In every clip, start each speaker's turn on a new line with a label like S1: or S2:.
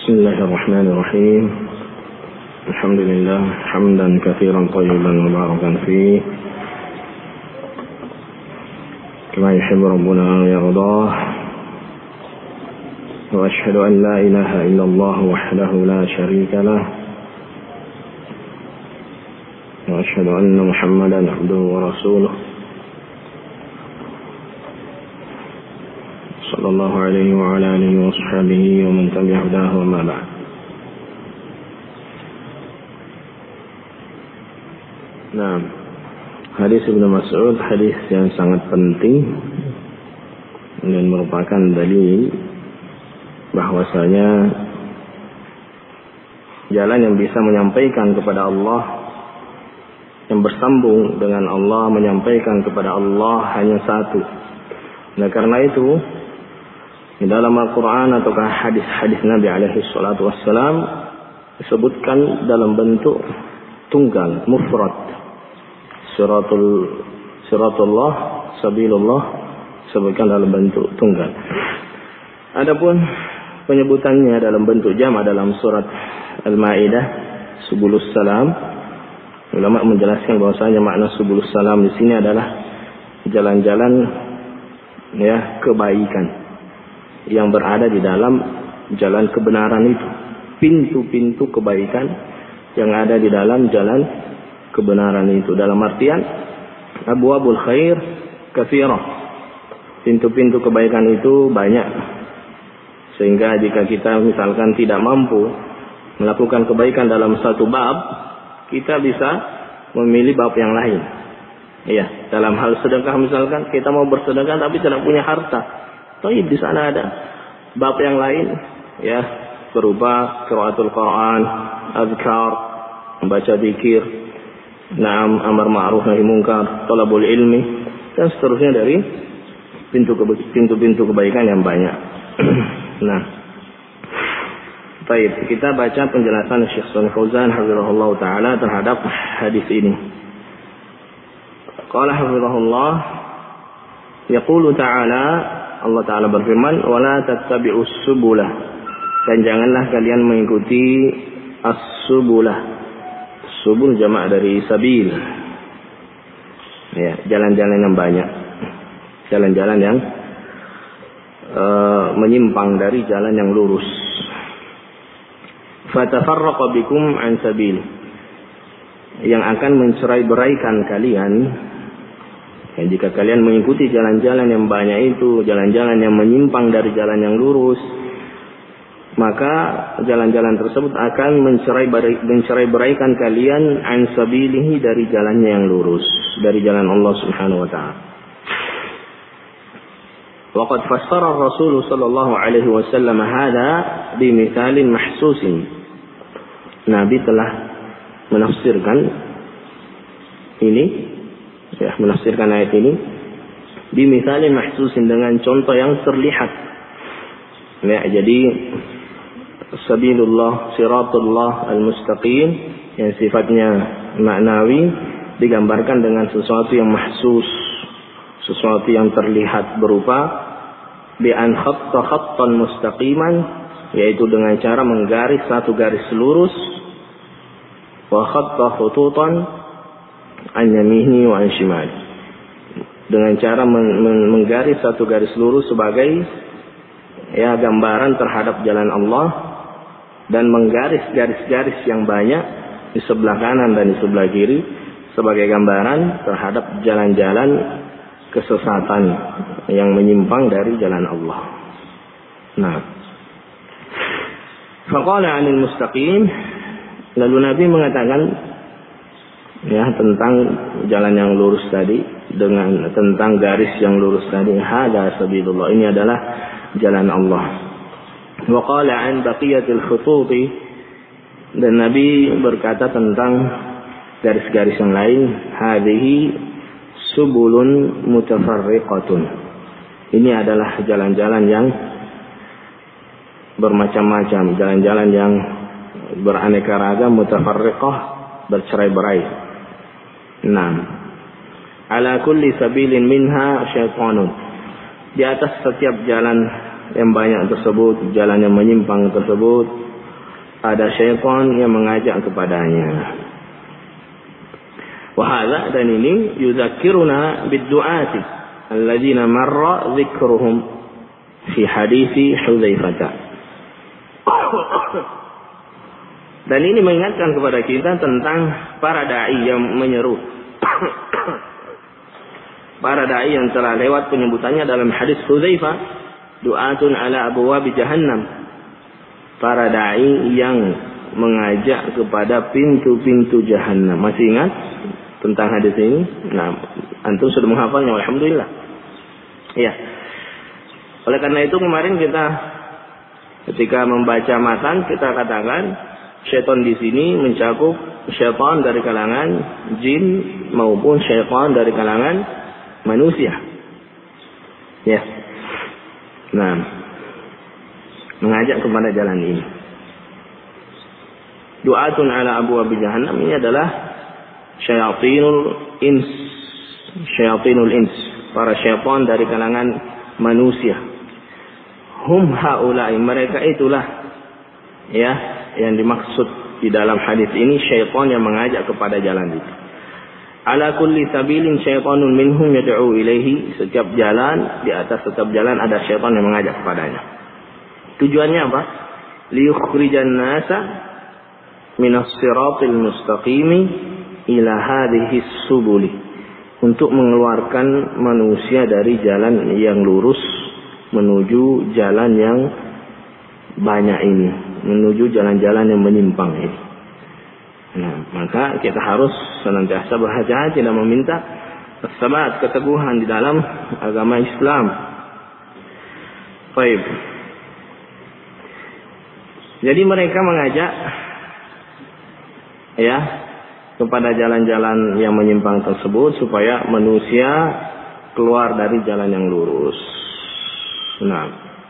S1: بسم الله الرحمن الرحيم الحمد لله حمدا كثيرا طيبا مباركا فيه كما يحب ربنا ويرضاه وأشهد أن لا إله إلا الله وحده لا شريك له وأشهد أن محمدا عبده ورسوله صلى الله عليه وعلى آله وصحبه ومن تبع هداه وما بعد. Nah, hadis Ibnu Mas'ud hadis yang sangat penting dan merupakan dalil bahwasanya jalan yang bisa menyampaikan kepada Allah, yang bersambung dengan Allah, menyampaikan kepada Allah hanya satu. Nah, karena itu di dalam Al-Quran ataukah hadis-hadis Nabi alaihi salatu wassalam disebutkan dalam bentuk tunggal, mufrad. Siratullah, sabilullah disebutkan dalam bentuk tunggal. Adapun penyebutannya dalam bentuk jama' dalam surat Al-Maidah, subulus salam, ulama menjelaskan bahwasanya makna subulus salam di sini adalah jalan-jalan kebaikan yang berada di dalam jalan kebenaran itu, pintu-pintu kebaikan yang ada di dalam jalan kebenaran itu. Dalam artian abwabul khair katsirah, pintu-pintu kebaikan itu banyak, sehingga jika kita misalkan tidak mampu melakukan kebaikan dalam satu bab, kita bisa memilih bab yang lain. Iya, dalam hal sedekah misalkan kita mau bersedekah tapi tidak punya harta, di sana ada bab yang lain, berupa qiraatul Quran, azkar, membaca zikir, amar ma'ruf nahi munkar, talabul ilmi, dan seterusnya dari pintu-pintu kebaikan yang banyak. Nah, baik, kita baca penjelasan Syekh Shalih Fauzan hafizahullah taala terhadap hadis ini. Qala hafizahullah, yaqulu ta'ala, Allah Ta'ala berfirman, wala tattabi'us subulah, dan janganlah kalian mengikuti as-subulah. Subul jamak dari sabil, jalan-jalan yang banyak, jalan-jalan yang menyimpang dari jalan yang lurus. Fatafarraqa bikum an sabil, yang akan mencerai-beraikan kalian. Jika kalian mengikuti jalan-jalan yang banyak itu, jalan-jalan yang menyimpang dari jalan yang lurus, maka jalan-jalan tersebut akan mencerai-beraikan kalian an sabilihi, dari jalannya yang lurus, dari jalan Allah Subhanahu wa taala. Wa qad fassara Rasul sallallahu alaihi wasallam hadza bi mithalin mahsusin. Nabi telah menafsirkan ini, menafsirkan ayat ini bimisalin mahsusin, dengan contoh yang terlihat. Jadi sabilullah, siratullah al-mustaqim yang sifatnya maknawi digambarkan dengan sesuatu yang mahsus, sesuatu yang terlihat, berupa bi an khatta khattan mustaqiman, yaitu dengan cara menggaris satu garis lurus, wa khatta khututan an yaminihi wa an shimali, dengan cara menggaris satu garis lurus sebagai gambaran terhadap jalan Allah, dan menggaris garis-garis yang banyak di sebelah kanan dan di sebelah kiri sebagai gambaran terhadap jalan-jalan kesesatan yang menyimpang dari jalan Allah. Nah, faqala 'anil mustaqim, lalu Nabi mengatakan tentang jalan yang lurus tadi, tentang garis yang lurus tadi, hada sabilullah, ini adalah jalan Allah. Wa qala an baqiyatil khututi, dan Nabi berkata tentang garis-garis yang lain, hadhihi subulun mutafarriqatun, ini adalah jalan-jalan yang bermacam-macam, jalan-jalan yang beraneka ragam, mutafarriqah, bercerai-berai. Nah, ala kulli sabilin minha syaitanun, di atas setiap jalan yang banyak tersebut, jalan yang menyimpang tersebut, ada syaitan yang mengajak kepadanya. Wahada, dan ini yudzakiruna bid-du'ati alladzina marra dzikruhum fi hadits Hudzaifah. Dan ini mengingatkan kepada kita tentang para dai yang menyeru. Para dai yang telah lewat penyebutannya dalam hadis Hudzaifah, du'atun ala abwabi jahannam. Para dai yang mengajak kepada pintu-pintu jahannam. Masih ingat tentang hadis ini? Nah, antum sudah menghafalnya, alhamdulillah. Ya. Oleh karena itu kemarin kita ketika membaca matan kita katakan syaitan di sini mencakup syaitan dari kalangan jin maupun syaitan dari kalangan manusia. Ya. Nah, mengajak kepada jalan ini. Du'atun ala abwabi jahannam ini adalah syayatinul ins, para syaitan dari kalangan manusia. Hum haula'i, mereka itulah ya yang dimaksud di dalam hadis ini, syaitan yang mengajak kepada jalan itu. Ala kulli sabilin syaitanun minhum yad'u ilaihi, setiap jalan, di atas setiap jalan ada syaitan yang mengajak kepadanya. Tujuannya apa? Liyukhrijan nasa minas siratil mustaqimi ila hadhihi subuli, untuk mengeluarkan manusia dari jalan yang lurus menuju jalan yang banyak ini, menuju jalan-jalan yang menyimpang ini. Nah, maka kita harus senantiasa berhati-hati dan meminta sabat, keteguhan di dalam agama Islam. Baik. Jadi mereka mengajak ya kepada jalan-jalan yang menyimpang tersebut supaya manusia keluar dari jalan yang lurus. Nah,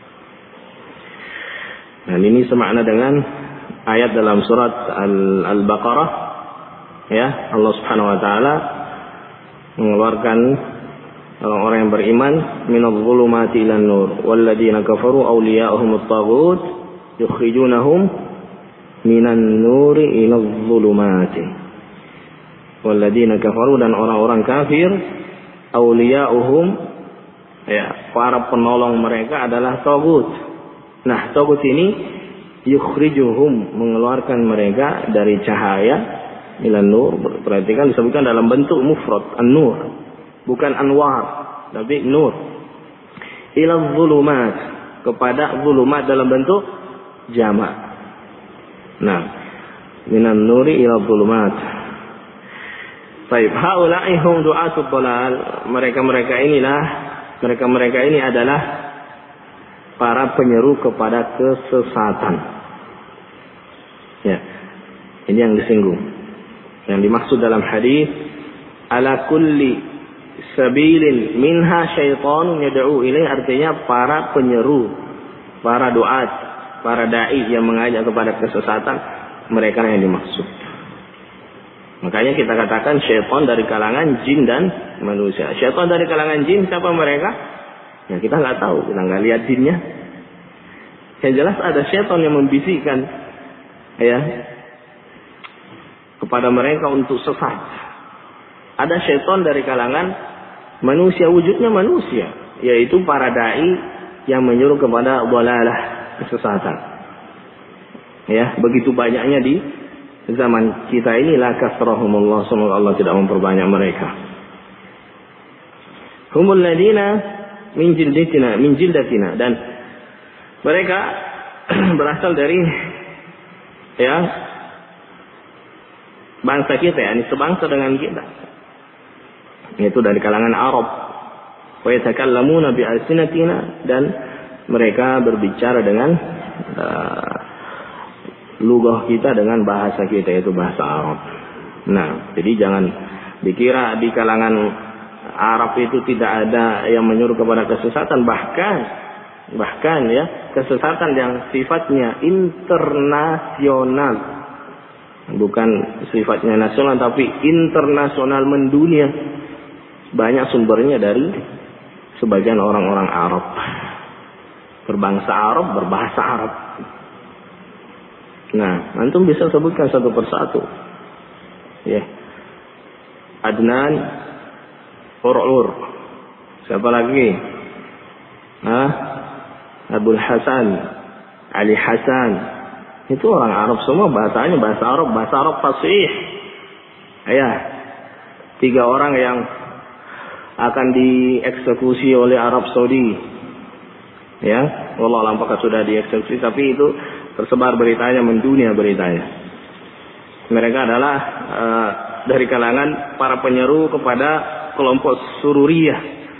S1: dan ini semakna dengan ayat dalam surat Al-Baqarah, ya, Allah Subhanahu wa taala mengeluarkan orang-orang yang beriman minadh-dhulumati ilan nur walladzina kafaru awliya'uhumut taghut yukhrijunahum minan nuri iladh-dhulumati. Walladzina kafaru, dan orang-orang kafir awliya'uhum, ya, para penolong mereka adalah taghut. Nah, taghut ini yukhrijuhum, mengeluarkan mereka dari cahaya ilan nur. Perhatikan disebutkan dalam bentuk mufrad, an-nur, bukan anwar, tapi nur. Ila dhulumat, kepada dhulumat dalam bentuk jamak. Nah, minan nuri ila dhulumat. Baik, haula'i hum du'atul dhalal. Mereka-mereka ini adalah para penyeru kepada kesesatan. Ya. Ini yang disinggung. Yang dimaksud dalam hadis, ala kulli sabilin minha syaitanun yad'u ilaih, artinya para penyeru, para duat, para dai yang mengajak kepada kesesatan, mereka yang dimaksud. Makanya kita katakan syaitan dari kalangan jin dan manusia. Syaitan dari kalangan jin, siapa mereka? Ya, kita nggak tahu, kita nggak lihat jinnya. Yang jelas ada syaitan yang membisikkan, ya, kepada mereka untuk sesat. Ada syaitan dari kalangan manusia, wujudnya manusia, yaitu para dai yang menyuruh kepada dhalalah, kesesatan. Ya, begitu banyaknya di zaman kita ini, la kasrahumullah, semoga Allah tidak memperbanyak mereka. Humul ladina min jildatina, dan mereka berasal dari, ya, bangsa kita, yakni sebangsa dengan kita, yaitu dari kalangan Arab. Wa yatakallamuna bi alsinatina, dan mereka berbicara dengan lugah kita, dengan bahasa kita, yaitu bahasa Arab. Nah, jadi jangan dikira di kalangan Arab itu tidak ada yang menyuruh kepada kesesatan, bahkan ya, kesesatan yang sifatnya internasional, bukan sifatnya nasional tapi internasional, mendunia. Banyak sumbernya dari sebagian orang-orang Arab, berbangsa Arab, berbahasa Arab. Nah, antum bisa sebutkan satu persatu. Ya. Adnan Ur'ur. Siapa lagi? Abul Hasan, Ali Hasan. Itu orang Arab semua, bahasanya bahasa Arab fasih. Ya. 3 orang yang akan dieksekusi oleh Arab Saudi. Ya, wallahu a'lam apakah sudah dieksekusi, tapi itu tersebar beritanya, mendunia beritanya. Mereka adalah dari kalangan para penyeru kepada kelompok Sururiyah.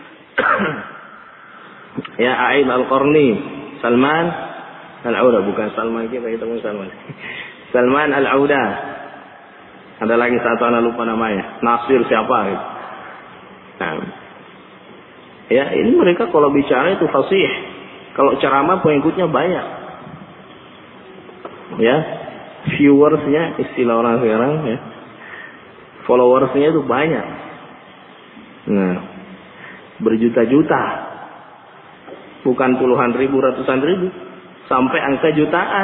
S1: Ya, A'id Al-Qarni, Salman Al-Auda, bukan Salman kita pun Salman. Salman Al-Auda. Ada lagi satu anak lupa namanya. Nasir siapa gitu. Nah, ya ini mereka kalau bicara itu fasih. Kalau ceramah pengikutnya banyak. Ya, viewersnya istilah orang sekarang ya. Followersnya itu banyak. Nah, berjuta-juta. Bukan puluhan ribu, ratusan ribu, sampai angka jutaan.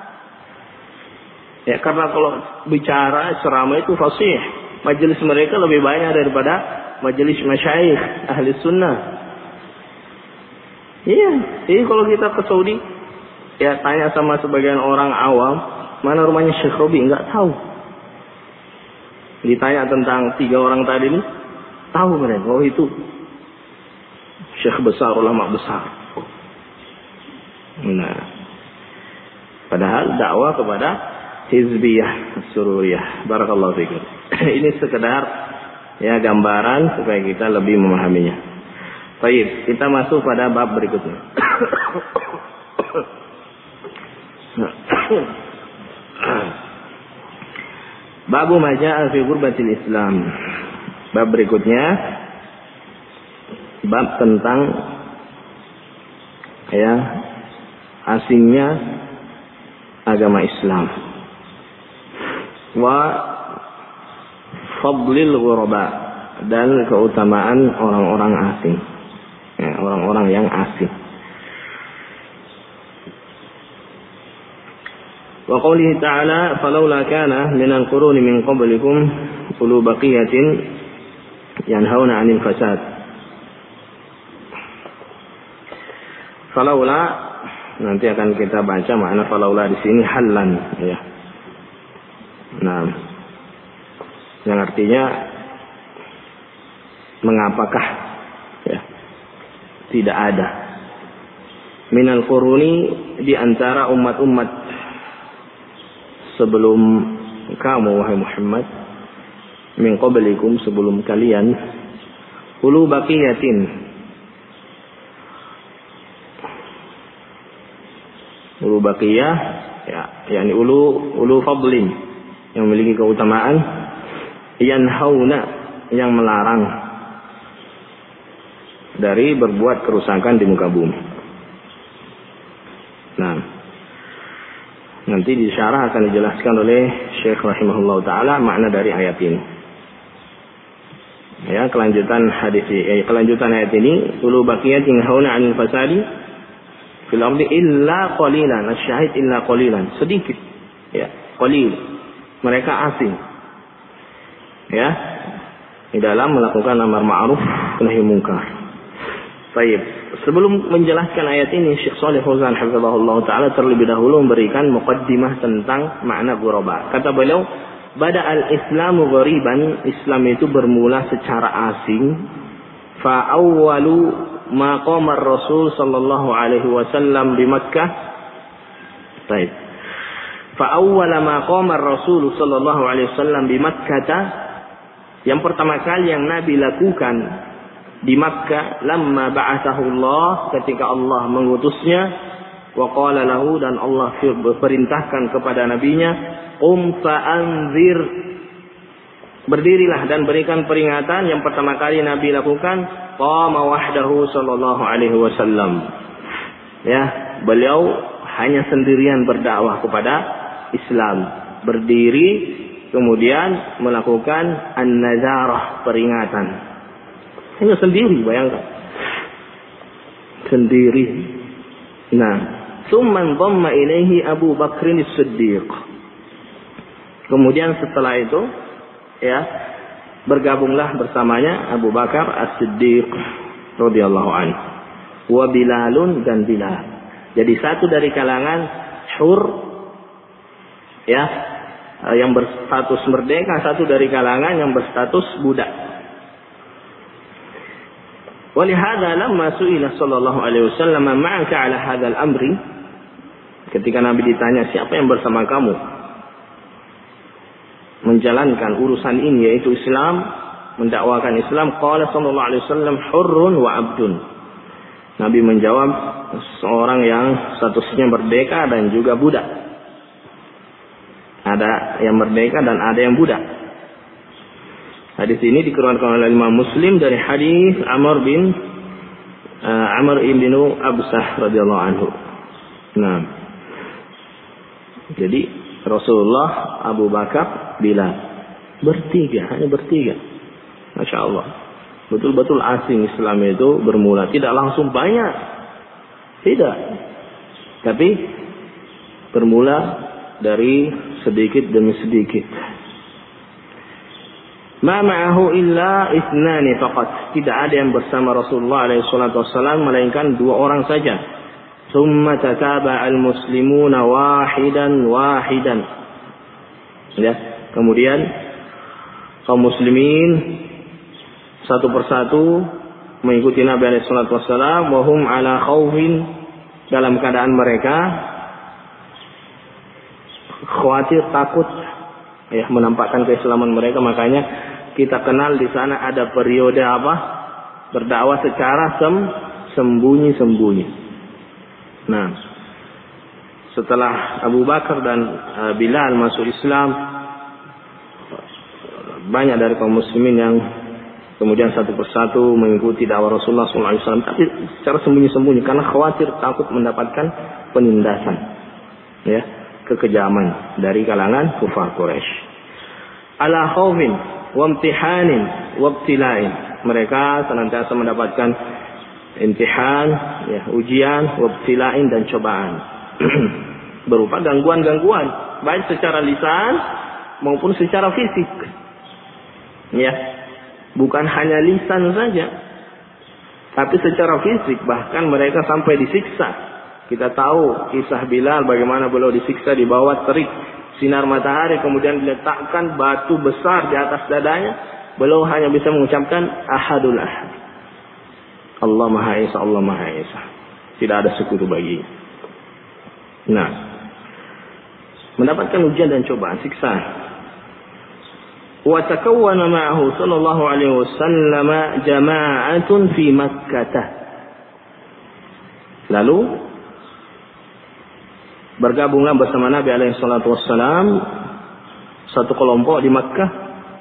S1: Ya, karena kalau bicara ceramah itu fasih. Majelis mereka lebih banyak daripada majelis masyayikh ahli sunnah. Iya, jadi kalau kita ke Saudi, ya tanya sama sebagian orang awam, mana rumahnya Syekh Robi, nggak tahu. Ditanya tentang 3 orang tadi ini, tahu mereka, oh itu Syekh besar, ulama besar. Nah, padahal dakwah kepada hizbiyah, sururiyah. Barakallahu fikum. Ini sekedar ya gambaran supaya kita lebih memahaminya. Baik, kita masuk pada bab berikutnya. Babu maja'a fi ghurbatil Islam. Bab berikutnya bab tentang ya asingnya agama Islam. Wa fadlil ghuraba, dan keutamaan orang-orang asing. Ya, orang-orang yang asing. Wa qoulihi ta'ala falawla kana minal quruni min qablikum ulu baqiyatin yanhauna 'anil fasad. Falawla, nanti akan kita baca makna falawla di sini halan ya. Nah, yang artinya mengapakah ya tidak ada minal quruni, di antara umat-umat sebelum kamu wahai Muhammad, min qablikum, sebelum kalian, ulu baqiyatin, ulu baqiyah ya, yakni ulu fadlin, yang memiliki keutamaan, yanhauna, yang melarang dari berbuat kerusakan di muka bumi. Nah, nanti di syarah akan dijelaskan oleh Syekh rahimahullah ta'ala makna dari ayat ini. Ya, kelanjutan hadis ini, kelanjutan ayat ini, ulu baqiyatin yanhauna 'anil fasadi fil ardi illa qalilan, asyahid illa qalilan, sedikit ya, qalil, mereka asing ya di dalam melakukan amar ma'ruf nahi munkar. Baik, sebelum menjelaskan ayat ini, Syekh Shalih Fauzan hafizahullah taala terlebih dahulu memberikan muqaddimah tentang makna ghuraba. Kata beliau, bada al-islamu ghariban, Islam itu bermula secara asing. Fa awwalu ma qama ar-rasul sallallahu alaihi wasallam di Makkah. Baik. Fa awwala ma qama ar-rasul sallallahu alaihi wasallam di Makkah, yang pertama kali yang Nabi lakukan di Makkah, lamma ba'athahu Allah, ketika Allah mengutusnya, wa qala lahu, dan Allah perintahkan kepada nabinya, qum fa'anzir, berdirilah dan berikan peringatan. Yang pertama kali Nabi lakukan, qama wahdahu sallallahu alaihi wasallam. Ya, beliau hanya sendirian berdakwah kepada Islam, berdiri kemudian melakukan an-nazarah, peringatan. Hanya sendiri, bayangkan. Sendiri. Nah, Tsumma dhamma ilaihi Abu Bakr as-Siddiq. Kemudian setelah itu ya bergabunglah bersamanya Abu Bakar As-Siddiq radhiyallahu anhu wa Bilalun dan Bilal. Jadi satu dari kalangan hur ya yang berstatus merdeka, satu dari kalangan yang berstatus budak. Walihada lamma su'ila sallallahu alaihi wasallam ma'aka 'ala hadzal amri, ketika Nabi ditanya siapa yang bersama kamu menjalankan urusan ini yaitu Islam, mendakwakan Islam, qala sallallahu alaihi wasallam hurrun wa 'abdun. Nabi menjawab seorang yang statusnya merdeka dan juga budak. Ada yang merdeka dan ada yang budak. Hadis ini dikeluarkan oleh Imam Muslim dari hadis Amr ibn Absah radhiyallahu anhu. Nah, jadi Rasulullah, Abu Bakar, Bilal hanya bertiga. Masya Allah, betul-betul asing Islam itu bermula, tidak langsung banyak, tidak, tapi bermula dari sedikit demi sedikit. Ma ma'ahu illa ithnani faqat. Tidak ada yang bersama Rasulullah alaihi salatu wassalam melainkan dua orang saja. Tsumma tataba'al muslimuna wahidan. Ya, kemudian kaum muslimin satu persatu mengikuti Nabi alaihi salatu wassalam wa hum ala khaufin, dalam keadaan mereka khawatir, takut ya menampakkan keislaman mereka. Makanya kita kenal di sana ada periode apa? Berdakwah secara sembunyi-sembunyi. Nah, setelah Abu Bakar dan Bilal masuk Islam, banyak dari kaum muslimin yang kemudian satu persatu mengikuti dakwah Rasulullah SAW, tapi secara sembunyi-sembunyi karena khawatir, takut mendapatkan penindasan, ya, kekejaman dari kalangan kufar Quraisy. Ala khaufin wa imtihanin wa ibtila'in. Mereka senantiasa mendapatkan imtihan, ya, ujian, wa ibtila'in dan cobaan. Berupa gangguan-gangguan baik secara lisan maupun secara fisik. Ya. Bukan hanya lisan saja, tapi secara fisik, bahkan mereka sampai disiksa. Kita tahu kisah Bilal bagaimana beliau disiksa di bawah terik sinar matahari, kemudian diletakkan batu besar di atas dadanya. Beliau hanya bisa mengucapkan ahadul ahad, Allah Maha Esa, Allah Maha Esa, tidak ada sekutu bagi. Nah, mendapatkan ujian dan cobaan, siksaan. Wa takawwana ma'ahu sallallahu alaihi wasallam jama'atun fi Makkah. Lalu bergabunglah bersama Nabi alaihi salatu wassalam satu kelompok di Makkah.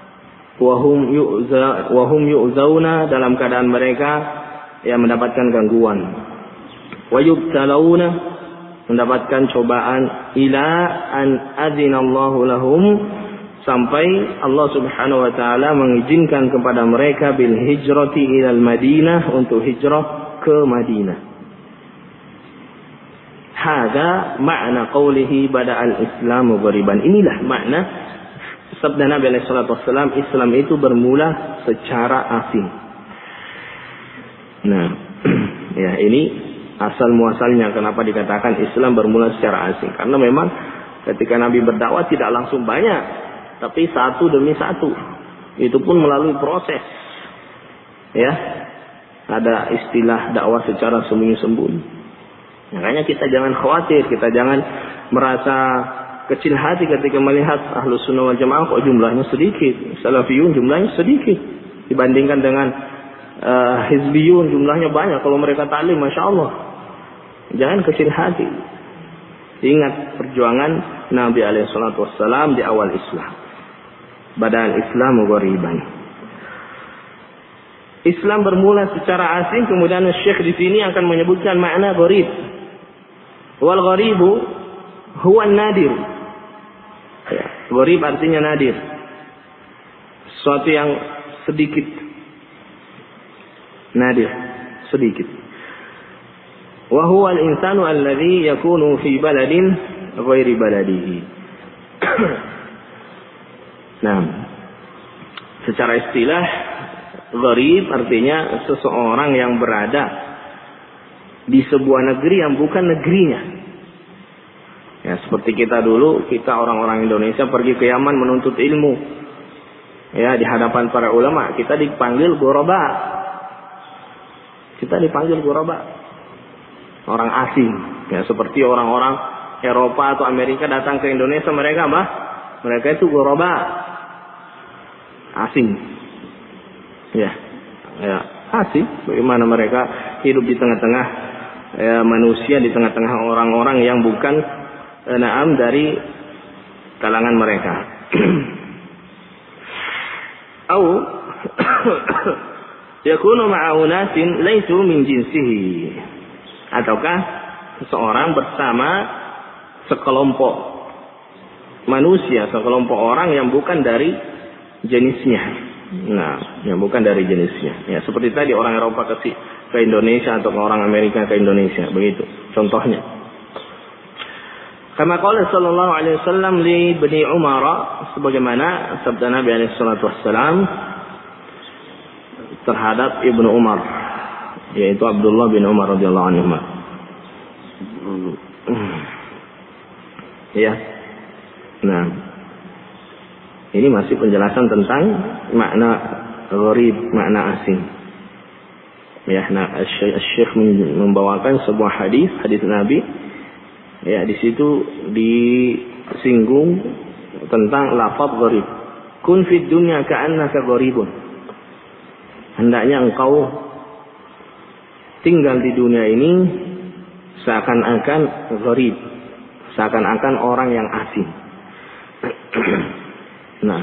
S1: Wahum yu'zauna, dalam keadaan mereka yang mendapatkan gangguan. Wa yubtalauna, mendapatkan cobaan. Ila an adzinallahu lahum, sampai Allah Subhanahu wa taala mengizinkan kepada mereka bil hijrati ilal Madinah, untuk hijrah ke Madinah. Hada makna qawlihi bada'al Islamu ghariban. Inilah makna sabda Nabi alaihi salatu wassalam, Islam itu bermula secara asing. Nah, ya, ini asal muasalnya kenapa dikatakan Islam bermula secara asing. Karena memang ketika Nabi berdakwah tidak langsung banyak, tapi satu demi satu. Itu pun melalui proses. Ya. Ada istilah dakwah secara sembunyi-sembunyi. Makanya kita jangan khawatir, kita jangan merasa kecil hati ketika melihat Ahlus Sunnah wal Jamaah kok jumlahnya sedikit, Salafiyun jumlahnya sedikit dibandingkan dengan Hizbiyun jumlahnya banyak. Kalau mereka taklim, Masya Allah. Jangan kecil hati. Ingat perjuangan Nabi alaihi salatu wassalam di awal Islam. Badal Islamu ghariban. Islam bermula secara asing, kemudian Syekh di sini akan menyebutkan makna gharib. Wal gharibu huwa nadir. Ya, gharib artinya nadir. Sesuatu yang sedikit. Nadir, sedikit. Wa huwa al-insanu alladhi yakunu fi baladin ghairi baladihi. Nah, secara istilah gharib artinya seseorang yang berada di sebuah negeri yang bukan negerinya. Ya, seperti kita dulu, kita orang-orang Indonesia pergi ke Yaman menuntut ilmu. Ya, di hadapan para ulama, kita dipanggil ghuraba. Kita dipanggil ghuraba. Orang asing. Ya, seperti orang-orang Eropa atau Amerika datang ke Indonesia, mereka apa? Mereka itu ghuraba. Asing. Ya, asing. Bagaimana mereka hidup di tengah-tengah manusia, di tengah-tengah orang-orang yang bukan dari kalangan mereka. Au yakunu ma'a unasin laisu min jinsihi. Ataukah seseorang bersama sekelompok manusia, sekelompok orang yang bukan dari jenisnya. Nah, yang bukan dari jenisnya. Ya, seperti tadi orang Eropa ke Indonesia atau orang Amerika ke Indonesia, begitu contohnya. Kama qala sallallahu alaihi wasallam li Bani Umar, sebagaimana sabda Nabi alaihi salatu wassalam terhadap Ibnu Umar, yaitu Abdullah bin Umar radhiyallahu anhu. Ya. Nah, ini masih penjelasan tentang makna gharib, makna asing. Ya, nah Syekh membawakan sebuah hadis Nabi. Ya, di situ disinggung tentang lafaz gharib. Kun fid dunya ka'annaka gharibun. Hendaknya engkau tinggal di dunia ini seakan-akan gharib, seakan-akan orang yang asing. Nah,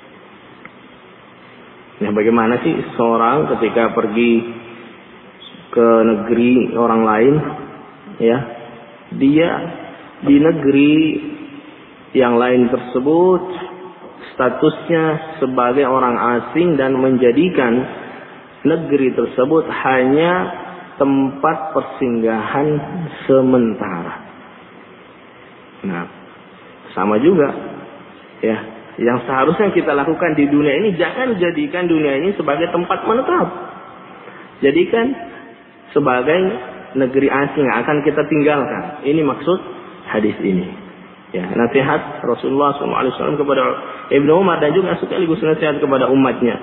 S1: bagaimana sih seorang ketika pergi ke negeri orang lain, ya, dia di negeri yang lain tersebut statusnya sebagai orang asing dan menjadikan negeri tersebut hanya tempat persinggahan sementara. Nah, sama juga, ya. Yang seharusnya kita lakukan di dunia ini, jangan jadikan dunia ini sebagai tempat menetap. Jadikan sebagai negeri asing yang akan kita tinggalkan. Ini maksud hadis ini. Ya, nasihat Rasulullah SAW kepada Ibnu Umar dan juga sekaligus nasihat kepada umatnya.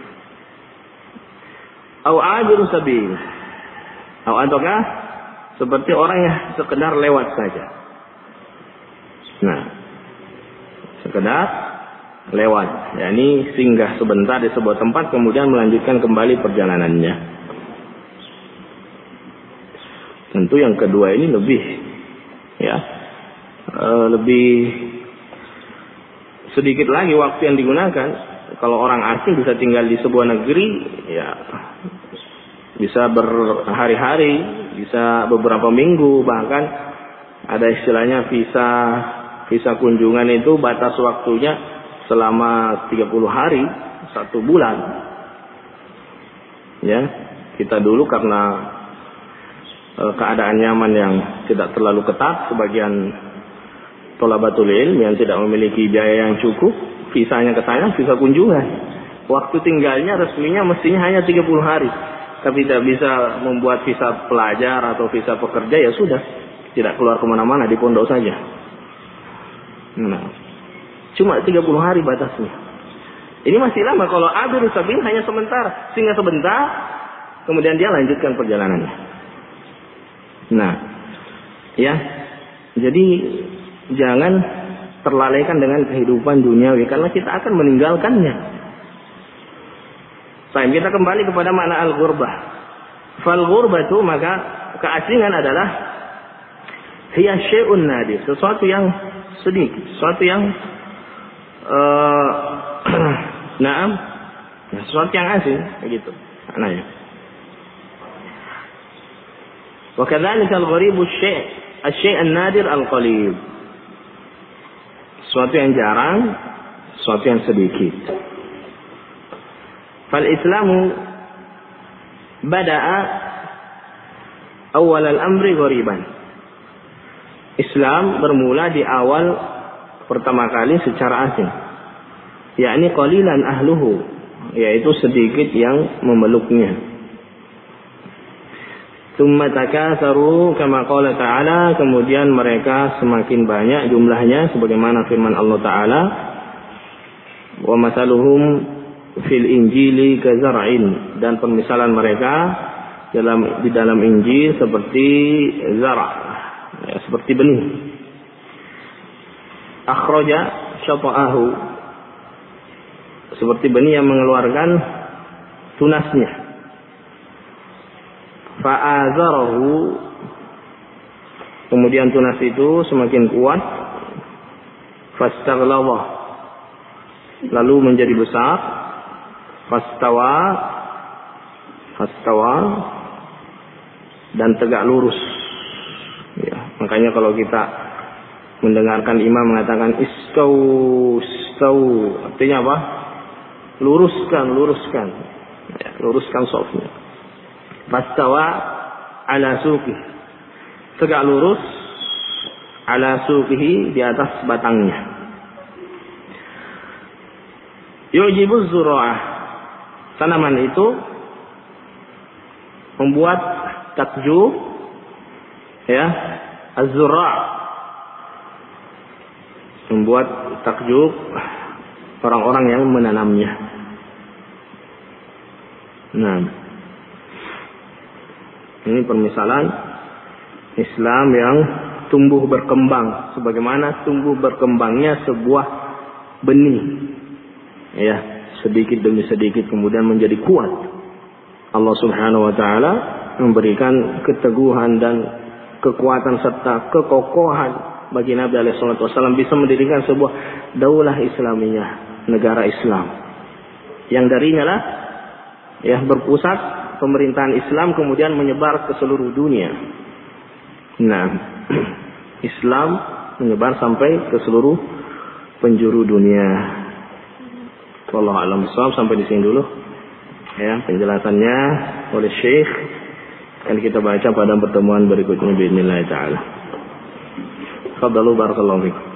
S1: Au abiru sabil. Ataukah seperti orang yang sekedar lewat saja. Nah, sekedar lewat, yakni singgah sebentar di sebuah tempat kemudian melanjutkan kembali perjalanannya. Tentu yang kedua ini lebih, ya, lebih sedikit lagi waktu yang digunakan. Kalau orang asing bisa tinggal di sebuah negeri, ya, bisa berhari-hari, bisa beberapa minggu, bahkan ada istilahnya visa kunjungan itu batas waktunya selama 30 hari, 1 bulan. Ya, kita dulu karena keadaan nyaman yang tidak terlalu ketat, sebagian thalabatul ilm yang tidak memiliki biaya yang cukup, visanya ke sana, visa kunjungan. Waktu tinggalnya resminya mestinya hanya 30 hari. Tapi tidak bisa membuat visa pelajar atau visa pekerja, ya sudah, tidak keluar kemana-mana, di pondok saja. Nah, cuma 30 hari batasnya. Ini masih lama. Kalau abiru sabil hanya sementara, singgah sebentar, kemudian dia lanjutkan perjalanannya. Nah, ya, jadi jangan terlalaikan dengan kehidupan duniawi karena kita akan meninggalkannya. Baik, kita kembali kepada makna al-ghurbah. Fal-ghurbatu, maka keasingan adalah hiya syai'un nadir, sesuatu yang sedikit, sesuatu yang sesuatu yang asing, begitu maknanya. Wa kadzalika al-gharibu asy-syai' an-nadir al-qalil. Sesuatu yang jarang, sesuatu yang sedikit. Fal Islamu bada'a awal al-amri ghariban. Islam bermula di awal pertama kali secara asing. Yakni qalilan ahluhu, yaitu sedikit yang memeluknya. Tsumma takatsaru kama qala ta'ala, kemudian mereka semakin banyak jumlahnya sebagaimana firman Allah Ta'ala, wa masaluhum fil injili kazar'in, dan permisalan mereka di dalam Injil seperti zara', ya, seperti benih. Akhraja syata'ahu, seperti benih yang mengeluarkan tunasnya. Fa'azarahu, kemudian tunas itu semakin kuat. Fastaghlaba, lalu menjadi besar. Fastawa, dan tegak lurus. Ya, makanya kalau kita mendengarkan imam mengatakan istau, artinya apa? Luruskan, ya, luruskan shafnya. Fastawa ala suqih, tegak lurus, ala suqihi, di atas batangnya. Yu'jibuz zura'ah, tanaman itu membuat takjub, ya, az-zura', membuat takjub orang-orang yang menanamnya. Nah, ini permisalan Islam yang tumbuh berkembang sebagaimana tumbuh berkembangnya sebuah benih, ya, sedikit demi sedikit kemudian menjadi kuat. Allah Subhanahu wa taala memberikan keteguhan dan kekuatan serta kekokohan bagi Nabi alaihi wasallam bisa mendirikan sebuah daulah Islamiyah, negara Islam yang darinya lah, ya, berpusat pemerintahan Islam kemudian menyebar ke seluruh dunia. Nah, Islam menyebar sampai ke seluruh penjuru dunia. Wallahu a'lam bishawab. Sampai di sini dulu, ya, penjelasannya oleh Syekh. Akan kita baca pada pertemuan berikutnya biidznillah taala. Fadhalu barakallahu fikum.